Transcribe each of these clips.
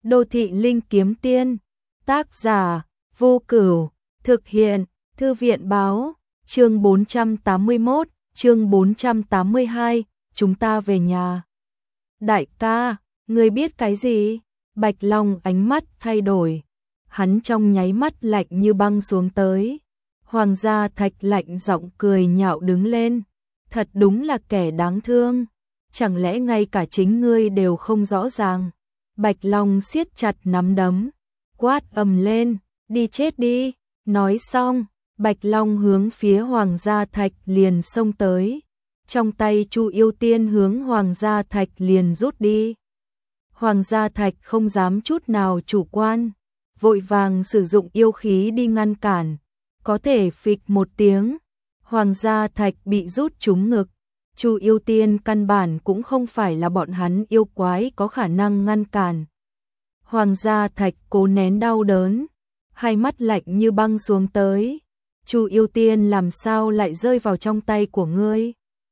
Đô thị linh kiếm tiên, tác giả, Vô Cửu, thực hiện, Thư viện báo, chương 481, chương 482, chúng ta về nhà. Đại ca, ngươi biết cái gì? Bạch Long ánh mắt thay đổi, hắn trong nháy mắt lạnh như băng xuống tới. Hoàng gia Thạch lạnh giọng cười nhạo đứng lên, thật đúng là kẻ đáng thương, chẳng lẽ ngay cả chính ngươi đều không rõ ràng. Bạch Long siết chặt nắm đấm, quát ầm lên, đi chết đi. Nói xong, Bạch Long hướng phía Hoàng gia Thạch liền xông tới, trong tay Chu Yêu Tiên hướng Hoàng gia Thạch liền rút đi. Hoàng gia Thạch không dám chút nào chủ quan, vội vàng sử dụng yêu khí đi ngăn cản, có thể phịch một tiếng, Hoàng gia Thạch bị rút trúng ngực. Chu Yêu Tiên căn bản cũng không phải là bọn hắn yêu quái có khả năng ngăn cản. Hoàng gia Thạch cố nén đau đớn, hai mắt lạnh như băng xuống tới. Chu Yêu Tiên làm sao lại rơi vào trong tay của ngươi?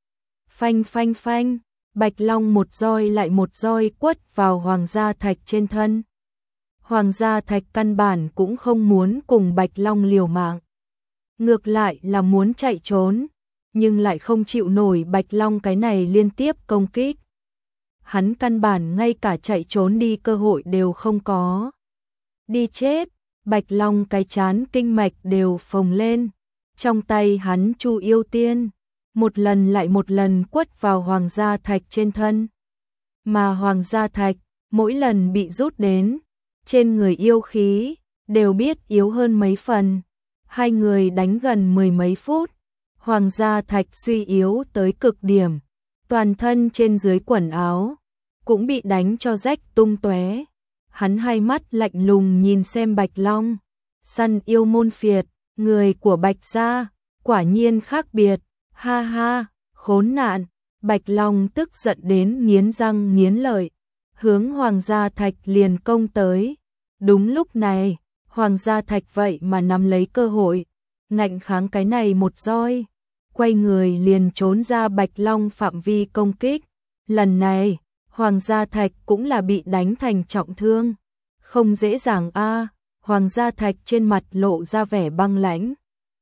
Phanh phanh phanh, Bạch Long một roi lại một roi quất vào Hoàng gia Thạch trên thân. Hoàng gia Thạch căn bản cũng không muốn cùng Bạch Long liều mạng, ngược lại là muốn chạy trốn, nhưng lại không chịu nổi Bạch Long cái này liên tiếp công kích. Hắn căn bản ngay cả chạy trốn đi cơ hội đều không có. Đi chết, Bạch Long cái chán kinh mạch đều phồng lên, trong tay hắn Chu Yêu Tiên một lần lại một lần quất vào Hoàng gia Thạch trên thân. Mà Hoàng gia Thạch mỗi lần bị rút đến, trên người yêu khí đều biết yếu hơn mấy phần. Hai người đánh gần mười mấy phút, Hoàng gia Thạch suy yếu tới cực điểm, toàn thân trên dưới quần áo cũng bị đánh cho rách tung tóe. Hắn hai mắt lạnh lùng nhìn xem Bạch Long, săn yêu môn phiệt, người của Bạch gia quả nhiên khác biệt, ha ha, khốn nạn. Bạch Long tức giận đến nghiến răng nghiến lợi, hướng Hoàng gia Thạch liền công tới. Đúng lúc này, Hoàng gia Thạch vậy mà nắm lấy cơ hội, ngạnh kháng cái này một roi, quay người liền trốn ra Bạch Long phạm vi công kích. Lần này, Hoàng gia Thạch cũng là bị đánh thành trọng thương, không dễ dàng a. Hoàng gia Thạch trên mặt lộ ra vẻ băng lãnh,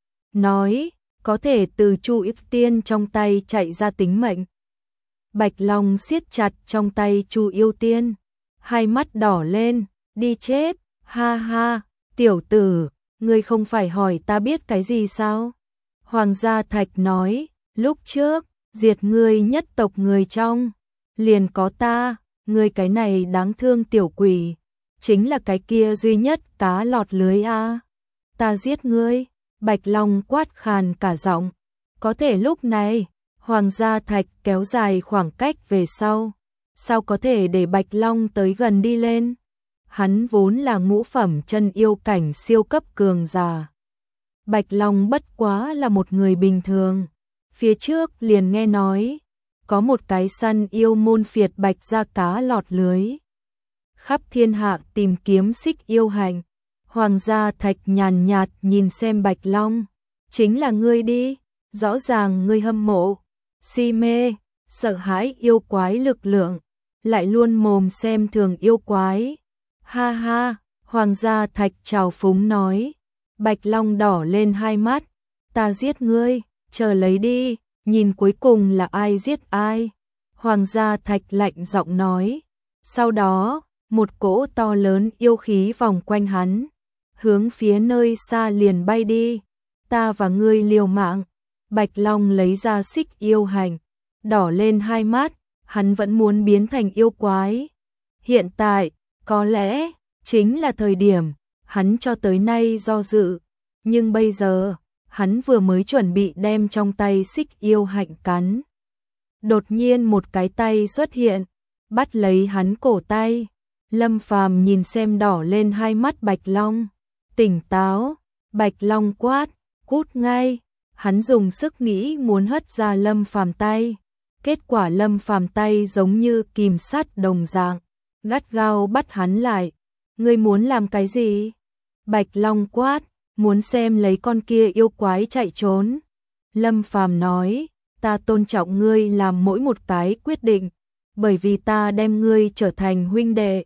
nói, có thể từ Chu Yêu Tiên trong tay chạy ra tính mệnh. Bạch Long siết chặt trong tay Chu Yêu Tiên, hai mắt đỏ lên, đi chết, ha ha, tiểu tử, ngươi không phải hỏi ta biết cái gì sao? Hoàng gia Thạch nói, lúc trước, diệt ngươi nhất tộc người trong, liền có ta, ngươi cái này đáng thương tiểu quỷ, chính là cái kia duy nhất cá lọt lưới a. Ta giết ngươi. Bạch Long quát khàn cả giọng, có thể lúc này, Hoàng gia Thạch kéo dài khoảng cách về sau, sao có thể để Bạch Long tới gần đi lên? Hắn vốn là ngũ phẩm chân yêu cảnh siêu cấp cường giả. Bạch Long bất quá là một người bình thường. Phía trước liền nghe nói, có một cái săn yêu môn phiệt Bạch gia cá lọt lưới, khắp thiên hạ tìm kiếm xích yêu hành. Hoàng gia Thạch nhàn nhạt nhìn xem Bạch Long, chính là ngươi đi, rõ ràng ngươi hâm mộ, si mê, sợ hãi yêu quái lực lượng, lại luôn mồm xem thường yêu quái. Ha ha, Hoàng gia Thạch trào phúng nói. Bạch Long đỏ lên hai mắt, ta giết ngươi, chờ lấy đi, nhìn cuối cùng là ai giết ai. Hoàng gia Thạch lạnh giọng nói. Sau đó, một cỗ to lớn yêu khí vòng quanh hắn, hướng phía nơi xa liền bay đi. Ta và ngươi liều mạng. Bạch Long lấy ra xích yêu hành, đỏ lên hai mắt, hắn vẫn muốn biến thành yêu quái. Hiện tại, có lẽ, chính là thời điểm, hắn cho tới nay do dự, nhưng bây giờ, hắn vừa mới chuẩn bị đem trong tay xích yêu hạnh cắn. Đột nhiên một cái tay xuất hiện, bắt lấy hắn cổ tay. Lâm Phàm nhìn xem đỏ lên hai mắt Bạch Long, tỉnh táo. Bạch Long quát, cút ngay. Hắn dùng sức nghĩ muốn hất ra Lâm Phàm tay, kết quả Lâm Phàm tay giống như kìm sắt đồng dạng, gắt gao bắt hắn lại. Ngươi muốn làm cái gì? Bạch Long quát, muốn xem lấy con kia yêu quái chạy trốn. Lâm Phàm nói, ta tôn trọng ngươi làm mỗi một cái quyết định, bởi vì ta đem ngươi trở thành huynh đệ.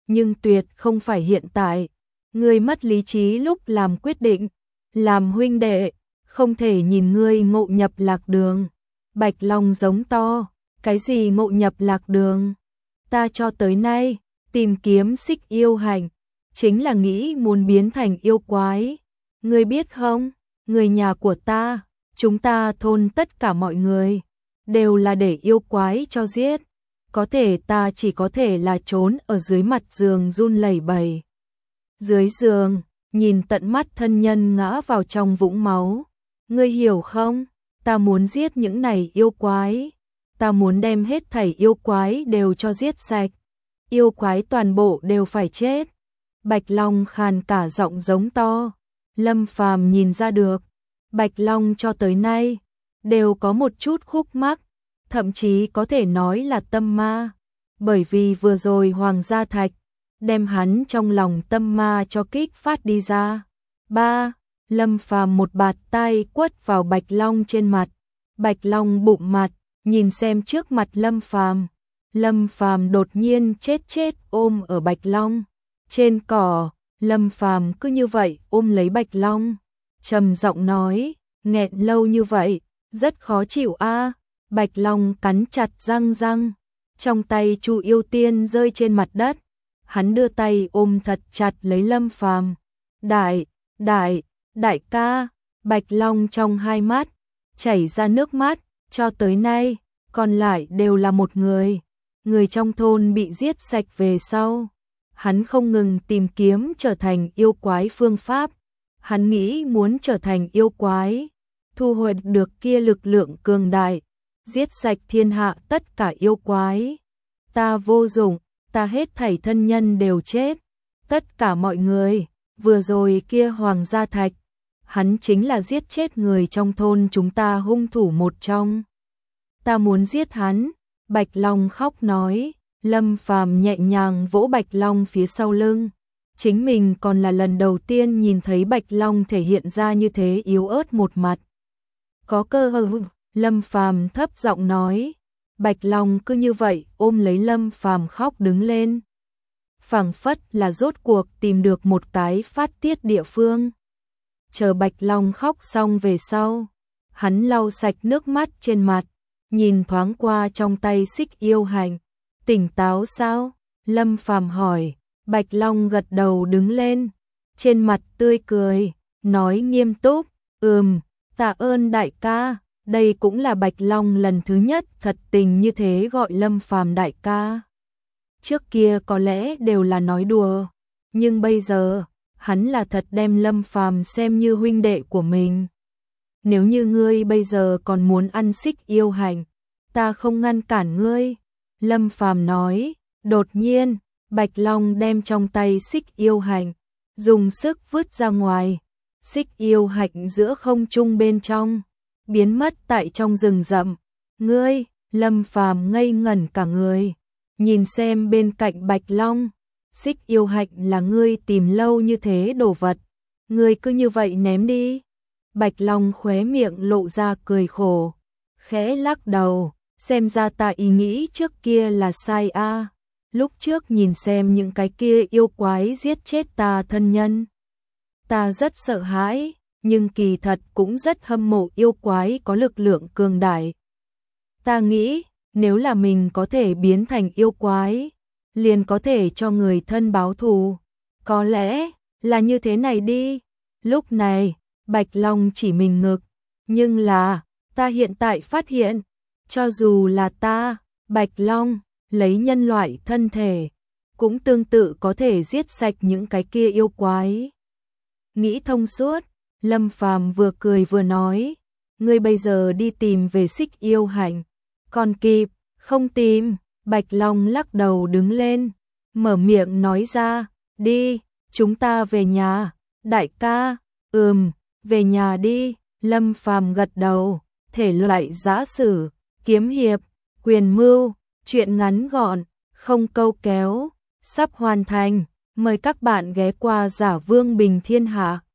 nhưng tuyệt không phải hiện tại. Ngươi mất lý trí lúc làm quyết định, làm huynh đệ, không thể nhìn ngươi ngộ nhập lạc đường. Bạch Long giống to, cái gì ngộ nhập lạc đường? Ta cho tới nay, tìm kiếm xích yêu hành, chính là nghĩ muốn biến thành yêu quái. Ngươi biết không, người nhà của ta, chúng ta thôn tất cả mọi người, đều là để yêu quái cho giết. Có thể ta chỉ có thể là trốn ở dưới mặt giường run lẩy bẩy. Dưới giường, nhìn tận mắt thân nhân ngã vào trong vũng máu. Ngươi hiểu không? Ta muốn giết những này yêu quái. Ta muốn đem hết thảy yêu quái đều cho giết sạch. Yêu quái toàn bộ đều phải chết. Bạch Long khàn cả giọng giống to. Lâm Phàm nhìn ra được, Bạch Long cho tới nay đều có một chút khúc mắc, thậm chí có thể nói là tâm ma, bởi vì vừa rồi Hoàng Gia Thạch đem hắn trong lòng tâm ma cho kích phát đi ra. Lâm Phàm một bạt tay quất vào Bạch Long trên mặt. Bạch Long bụng mặt, nhìn xem trước mặt Lâm Phàm. Lâm Phàm đột nhiên chết ôm ở Bạch Long trên cỏ. Lâm Phàm cứ như vậy ôm lấy Bạch Long, trầm giọng nói, nghẹn lâu như vậy, rất khó chịu a. Bạch Long cắn chặt răng, trong tay Chu Yêu Tiên rơi trên mặt đất, hắn đưa tay ôm thật chặt lấy Lâm Phàm. Đại ca. Bạch Long trong hai mắt chảy ra nước mắt, cho tới nay còn lại đều là một người trong thôn bị giết sạch về sau. Hắn không ngừng tìm kiếm trở thành yêu quái phương pháp. Hắn nghĩ muốn trở thành yêu quái, thu hồi được kia lực lượng cường đại, giết sạch thiên hạ tất cả yêu quái. Ta vô dụng, ta hết thảy thân nhân đều chết. Tất cả mọi người, vừa rồi kia Hoàng Gia Thạch, hắn chính là giết chết người trong thôn chúng ta hung thủ một trong. Ta muốn giết hắn. Bạch Long khóc nói. Lâm Phàm nhẹ nhàng vỗ Bạch Long phía sau lưng. Chính mình còn là lần đầu tiên nhìn thấy Bạch Long thể hiện ra như thế yếu ớt một mặt. Có cơ hội, Lâm Phàm thấp giọng nói. Bạch Long cứ như vậy ôm lấy Lâm Phàm khóc đứng lên. Phảng phất là rốt cuộc tìm được một cái phát tiết địa phương. Chờ Bạch Long khóc xong về sau, hắn lau sạch nước mắt trên mặt, nhìn thoáng qua trong tay xích yêu hành. Tỉnh táo sao? Lâm Phàm hỏi. Bạch Long gật đầu đứng lên, trên mặt tươi cười, nói nghiêm túc, tạ ơn đại ca. Đây cũng là Bạch Long lần thứ nhất thật tình như thế gọi Lâm Phàm đại ca. Trước kia có lẽ đều là nói đùa, nhưng bây giờ, hắn là thật đem Lâm Phàm xem như huynh đệ của mình. Nếu như ngươi bây giờ còn muốn ăn xích yêu hành, ta không ngăn cản ngươi. Lâm Phàm nói. Đột nhiên, Bạch Long đem trong tay xích yêu hành, dùng sức vứt ra ngoài. Xích yêu hạnh giữa không trung bên trong, biến mất tại trong rừng rậm. Ngươi, Lâm Phàm ngây ngẩn cả người, nhìn xem bên cạnh Bạch Long. Xích yêu hạnh là ngươi tìm lâu như thế đồ vật, ngươi cứ như vậy ném đi. Bạch Long khóe miệng lộ ra cười khổ, khẽ lắc đầu. Xem ra ta ý nghĩ trước kia là sai a. Lúc trước nhìn xem những cái kia yêu quái giết chết ta thân nhân, ta rất sợ hãi, nhưng kỳ thật cũng rất hâm mộ yêu quái có lực lượng cường đại. Ta nghĩ, nếu là mình có thể biến thành yêu quái, liền có thể cho người thân báo thù. Có lẽ là như thế này đi. Lúc này, Bạch Long chỉ mình ngực, nhưng là, ta hiện tại phát hiện, cho dù là ta, Bạch Long, lấy nhân loại thân thể, cũng tương tự có thể giết sạch những cái kia yêu quái. Nghĩ thông suốt, Lâm Phàm vừa cười vừa nói, ngươi bây giờ đi tìm về xích yêu hành, còn kịp, không tìm. Bạch Long lắc đầu đứng lên, mở miệng nói ra, đi, chúng ta về nhà. Đại ca. Về nhà đi. Lâm Phàm gật đầu. Thể loại giã sử, kiếm hiệp, quyền mưu, truyện ngắn gọn, không câu kéo, sắp hoàn thành. Mời các bạn ghé qua Giả Vương Bình Thiên Hạ.